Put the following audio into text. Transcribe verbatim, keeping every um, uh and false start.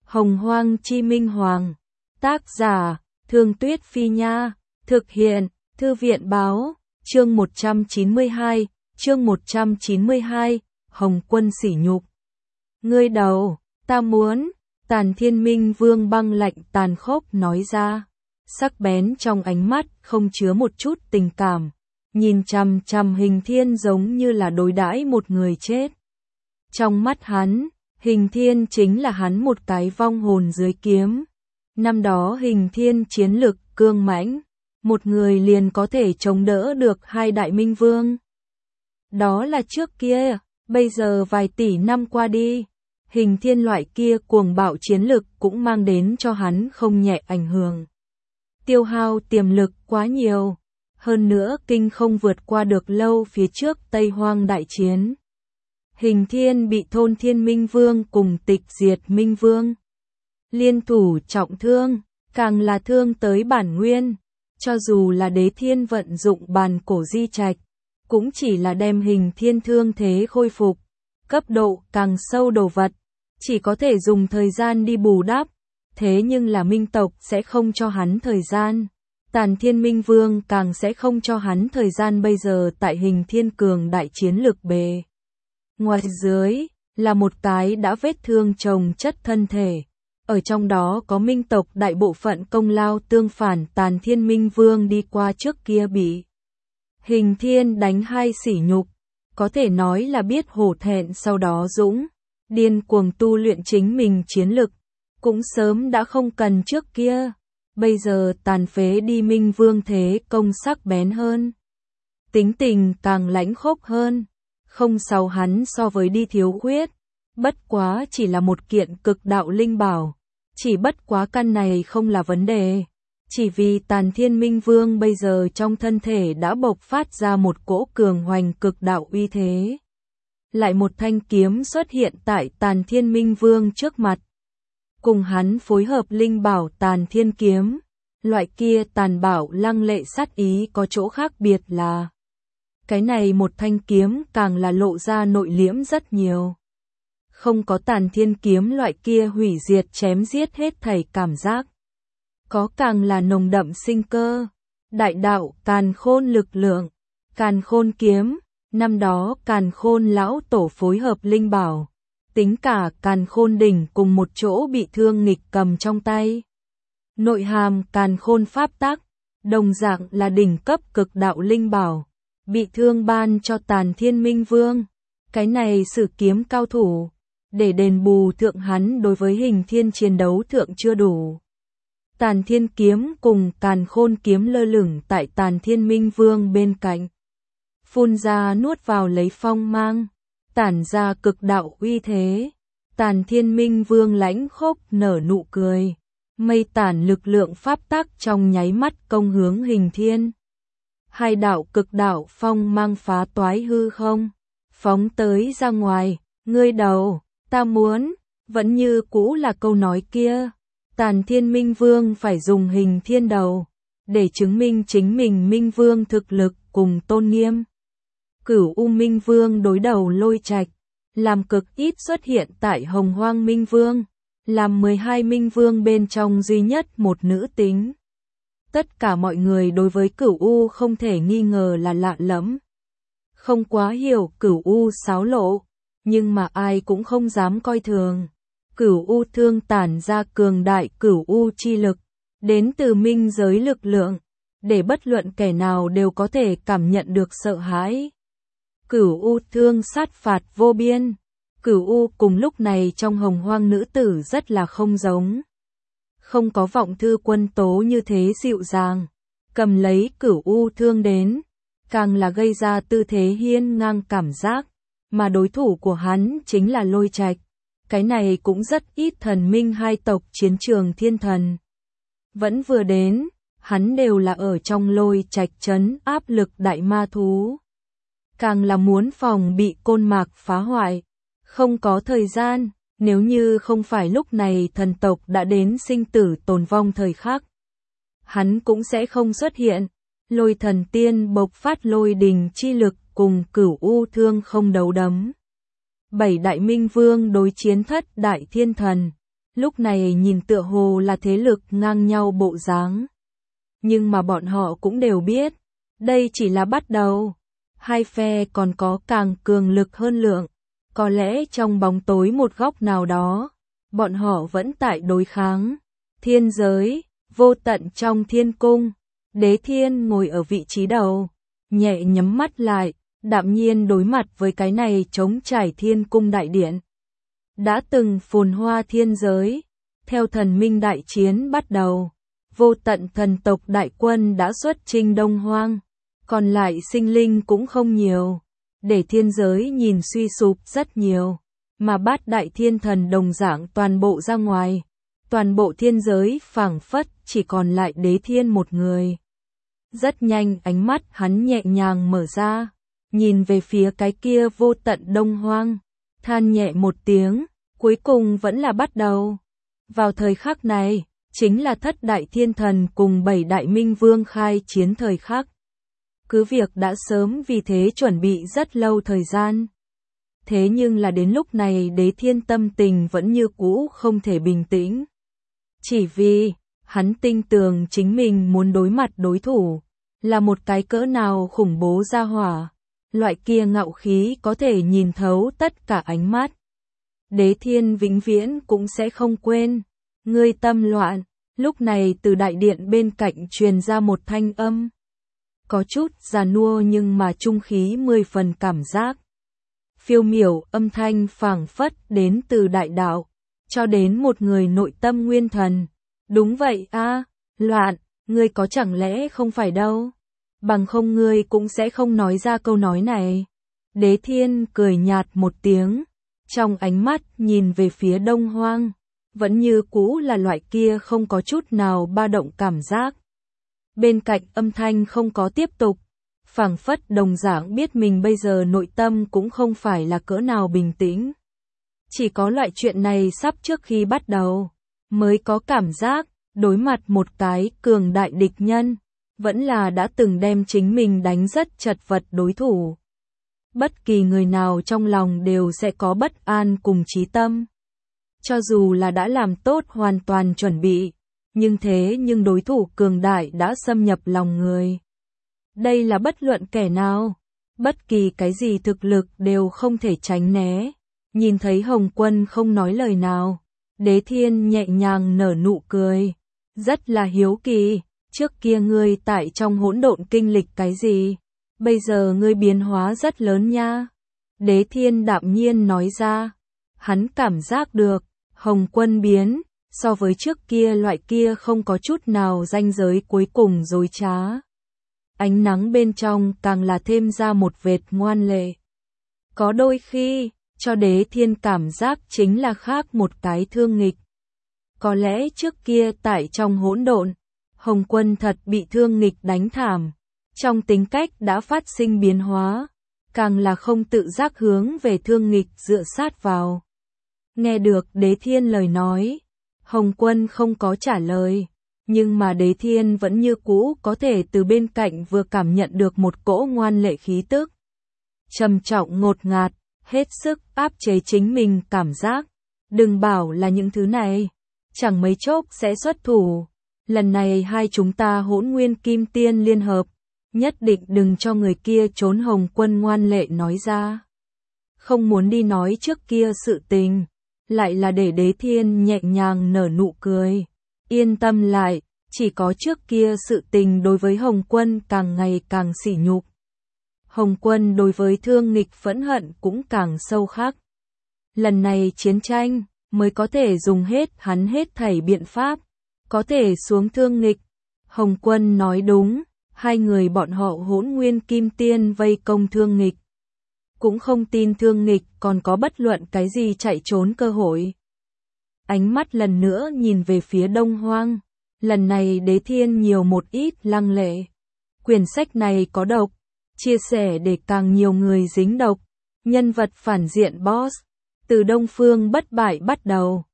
Hồng Hoang Chi Minh Hoàng. Tác giả, Thương Tuyết Phi Nha. Thực hiện, Thư viện Báo. Chương một trăm chín mươi hai, chương một trăm chín mươi hai, Hồng Quân sỉ nhục. Ngươi đầu, ta muốn, Tàn Thiên Minh Vương băng lạnh tàn khốc nói ra. Sắc bén trong ánh mắt không chứa một chút tình cảm, nhìn chằm chằm Hình Thiên giống như là đối đãi một người chết. Trong mắt hắn, Hình Thiên chính là hắn một cái vong hồn dưới kiếm. Năm đó Hình Thiên chiến lực cương mãnh, một người liền có thể chống đỡ được hai đại minh vương. Đó là trước kia, bây giờ vài tỷ năm qua đi, Hình Thiên loại kia cuồng bạo chiến lực cũng mang đến cho hắn không nhẹ ảnh hưởng. Tiêu hao tiềm lực quá nhiều, hơn nữa kinh không vượt qua được lâu phía trước Tây Hoang đại chiến. Hình Thiên bị Thôn Thiên Minh Vương cùng Tịch Diệt Minh Vương liên thủ trọng thương, càng là thương tới bản nguyên. Cho dù là Đế Thiên vận dụng bàn cổ di trạch, cũng chỉ là đem Hình Thiên thương thế khôi phục, cấp độ càng sâu đồ vật, chỉ có thể dùng thời gian đi bù đắp. Thế nhưng là Minh tộc sẽ không cho hắn thời gian, Tàn Thiên Minh Vương càng sẽ không cho hắn thời gian. Bây giờ tại Hình Thiên cường đại chiến lực bề ngoài dưới, là một cái đã vết thương chồng chất thân thể. Ở trong đó có Minh tộc đại bộ phận công lao tương phản. Tàn Thiên Minh Vương đi qua trước kia bị Hình Thiên đánh hai sỉ nhục, có thể nói là biết hổ thẹn, sau đó dũng điên cuồng tu luyện chính mình chiến lực, cũng sớm đã không cần trước kia. Bây giờ tàn phế đi Minh Vương thế công sắc bén hơn, tính tình càng lãnh khốc hơn, không sao hắn so với đi thiếu khuyết, bất quá chỉ là một kiện cực đạo linh bảo, chỉ bất quá căn này không là vấn đề, chỉ vì Tàn Thiên Minh Vương bây giờ trong thân thể đã bộc phát ra một cỗ cường hoành cực đạo uy thế. Lại một thanh kiếm xuất hiện tại Tàn Thiên Minh Vương trước mặt, cùng hắn phối hợp linh bảo Tàn Thiên Kiếm. Loại kia tàn bảo lăng lệ sát ý có chỗ khác biệt là, cái này một thanh kiếm càng là lộ ra nội liễm rất nhiều. Không có Tàn Thiên Kiếm loại kia hủy diệt chém giết hết thảy cảm giác, có càng là nồng đậm sinh cơ, đại đạo càn khôn lực lượng. Càn Khôn Kiếm, năm đó Càn Khôn lão tổ phối hợp linh bảo, tính cả Càn Khôn đỉnh cùng một chỗ bị thương nghịch cầm trong tay. Nội hàm Càn Khôn pháp tắc, đồng dạng là đỉnh cấp cực đạo linh bảo, bị thương ban cho Tàn Thiên Minh Vương. Cái này sử kiếm cao thủ, để đền bù thượng hắn đối với Hình Thiên chiến đấu thượng chưa đủ. Tàn Thiên Kiếm cùng Càn Khôn Kiếm lơ lửng tại Tàn Thiên Minh Vương bên cạnh, phun ra nuốt vào lấy phong mang, tản ra cực đạo uy thế. Tàn Thiên Minh Vương lãnh khốc nở nụ cười, mây tản lực lượng pháp tắc trong nháy mắt công hướng Hình Thiên. Hai đạo cực đạo phong mang phá toái hư không, phóng tới ra ngoài. Ngươi đầu, ta muốn, vẫn như cũ là câu nói kia. Tàn Thiên Minh Vương phải dùng Hình Thiên đầu để chứng minh chính mình Minh Vương thực lực cùng tôn nghiêm. Cửu U Minh Vương đối đầu Lôi Trạch, làm cực ít xuất hiện tại Hồng Hoang Minh Vương, làm mười hai Minh Vương bên trong duy nhất một nữ tính. Tất cả mọi người đối với Cửu U không thể nghi ngờ là lạ lẫm, không quá hiểu Cửu U xáo lộ, nhưng mà ai cũng không dám coi thường. Cửu U thương tản ra cường đại Cửu U chi lực, đến từ minh giới lực lượng, để bất luận kẻ nào đều có thể cảm nhận được sợ hãi. Cửu U thương sát phạt vô biên. Cửu U cùng lúc này trong Hồng Hoang nữ tử rất là không giống. Không có Vọng Thư Quân tố như thế dịu dàng, cầm lấy Cửu U thương đến, càng là gây ra tư thế hiên ngang cảm giác, mà đối thủ của hắn chính là Lôi Trạch. Cái này cũng rất ít thần minh hai tộc chiến trường thiên thần. Vẫn vừa đến, hắn đều là ở trong Lôi Trạch trấn áp lực đại ma thú. Càng là muốn phòng bị côn mạc phá hoại. Không có thời gian, nếu như không phải lúc này thần tộc đã đến sinh tử tồn vong thời khắc, hắn cũng sẽ không xuất hiện. Lôi thần tiên bộc phát lôi đình chi lực cùng Cửu U thương không đấu đấm. Bảy đại minh vương đối chiến thất đại thiên thần, lúc này nhìn tựa hồ là thế lực ngang nhau bộ dáng. Nhưng mà bọn họ cũng đều biết, đây chỉ là bắt đầu. Hai phe còn có càng cường lực hơn lượng. Có lẽ trong bóng tối một góc nào đó, bọn họ vẫn tại đối kháng. Thiên giới, vô tận trong thiên cung, Đế Thiên ngồi ở vị trí đầu, nhẹ nhắm mắt lại, đạm nhiên đối mặt với cái này trống trải thiên cung đại điện. Đã từng phồn hoa thiên giới, theo thần minh đại chiến bắt đầu, vô tận thần tộc đại quân đã xuất chinh Đông Hoang, còn lại sinh linh cũng không nhiều, để thiên giới nhìn suy sụp rất nhiều, mà bát đại thiên thần đồng dạng toàn bộ ra ngoài, toàn bộ thiên giới phảng phất chỉ còn lại Đế Thiên một người. Rất nhanh ánh mắt hắn nhẹ nhàng mở ra, nhìn về phía cái kia vô tận Đông Hoang, than nhẹ một tiếng, cuối cùng vẫn là bắt đầu. Vào thời khắc này, chính là thất đại thiên thần cùng bảy đại minh vương khai chiến thời khắc. Cứ việc đã sớm vì thế chuẩn bị rất lâu thời gian. Thế nhưng là đến lúc này Đế Thiên tâm tình vẫn như cũ không thể bình tĩnh. Chỉ vì, hắn tin tưởng chính mình muốn đối mặt đối thủ, là một cái cỡ nào khủng bố ra hỏa. Loại kia ngạo khí có thể nhìn thấu tất cả ánh mắt. Đế Thiên vĩnh viễn cũng sẽ không quên. Ngươi tâm loạn, lúc này từ đại điện bên cạnh truyền ra một thanh âm. Có chút già nua nhưng mà trung khí mười phần cảm giác. Phiêu miểu âm thanh phảng phất đến từ đại đạo, cho đến một người nội tâm nguyên thần. Đúng vậy a, loạn, ngươi có chẳng lẽ không phải đâu. Bằng không ngươi cũng sẽ không nói ra câu nói này. Đế Thiên cười nhạt một tiếng, trong ánh mắt nhìn về phía Đông Hoang, vẫn như cũ là loại kia không có chút nào ba động cảm giác. Bên cạnh âm thanh không có tiếp tục, phảng phất đồng dạng biết mình bây giờ nội tâm cũng không phải là cỡ nào bình tĩnh. Chỉ có loại chuyện này sắp trước khi bắt đầu, mới có cảm giác, đối mặt một cái cường đại địch nhân, vẫn là đã từng đem chính mình đánh rất chật vật đối thủ. Bất kỳ người nào trong lòng đều sẽ có bất an cùng chí tâm. Cho dù là đã làm tốt hoàn toàn chuẩn bị, nhưng thế nhưng đối thủ cường đại đã xâm nhập lòng người. Đây là bất luận kẻ nào, bất kỳ cái gì thực lực đều không thể tránh né. Nhìn thấy Hồng Quân không nói lời nào, Đế Thiên nhẹ nhàng nở nụ cười, rất là hiếu kỳ, trước kia ngươi tại trong hỗn độn kinh lịch cái gì, bây giờ ngươi biến hóa rất lớn nha. Đế Thiên đạm nhiên nói ra, hắn cảm giác được, Hồng Quân biến, so với trước kia loại kia không có chút nào ranh giới cuối cùng dối trá. Ánh nắng bên trong càng là thêm ra một vệt ngoan lệ. Có đôi khi, cho Đế Thiên cảm giác chính là khác một cái thương nghịch. Có lẽ trước kia tại trong hỗn độn, Hồng Quân thật bị thương nghịch đánh thảm, trong tính cách đã phát sinh biến hóa, càng là không tự giác hướng về thương nghịch dựa sát vào. Nghe được Đế Thiên lời nói, Hồng Quân không có trả lời, nhưng mà Đế Thiên vẫn như cũ có thể từ bên cạnh vừa cảm nhận được một cỗ ngoan lệ khí tức. Trầm trọng ngột ngạt, hết sức áp chế chính mình cảm giác. Đừng bảo là những thứ này, chẳng mấy chốc sẽ xuất thủ. Lần này hai chúng ta Hỗn Nguyên Kim Tiên liên hợp, nhất định đừng cho người kia trốn. Hồng Quân ngoan lệ nói ra. Không muốn đi nói trước kia sự tình, lại là để Đế Thiên nhẹ nhàng nở nụ cười. Yên tâm lại, chỉ có trước kia sự tình đối với Hồng Quân càng ngày càng sỉ nhục. Hồng Quân đối với thương nghịch phẫn hận cũng càng sâu khắc. Lần này chiến tranh, mới có thể dùng hết hắn hết thảy biện pháp, có thể xuống thương nghịch. Hồng Quân nói đúng, hai người bọn họ Hỗn Nguyên Kim Tiên vây công thương nghịch. Cũng không tin thương nghịch còn có bất luận cái gì chạy trốn cơ hội. Ánh mắt lần nữa nhìn về phía Đông Hoang, lần này Đế Thiên nhiều một ít lăng lệ. Quyển sách này có độc, chia sẻ để càng nhiều người dính độc. Nhân vật phản diện boss, từ Đông Phương bất bại bắt đầu,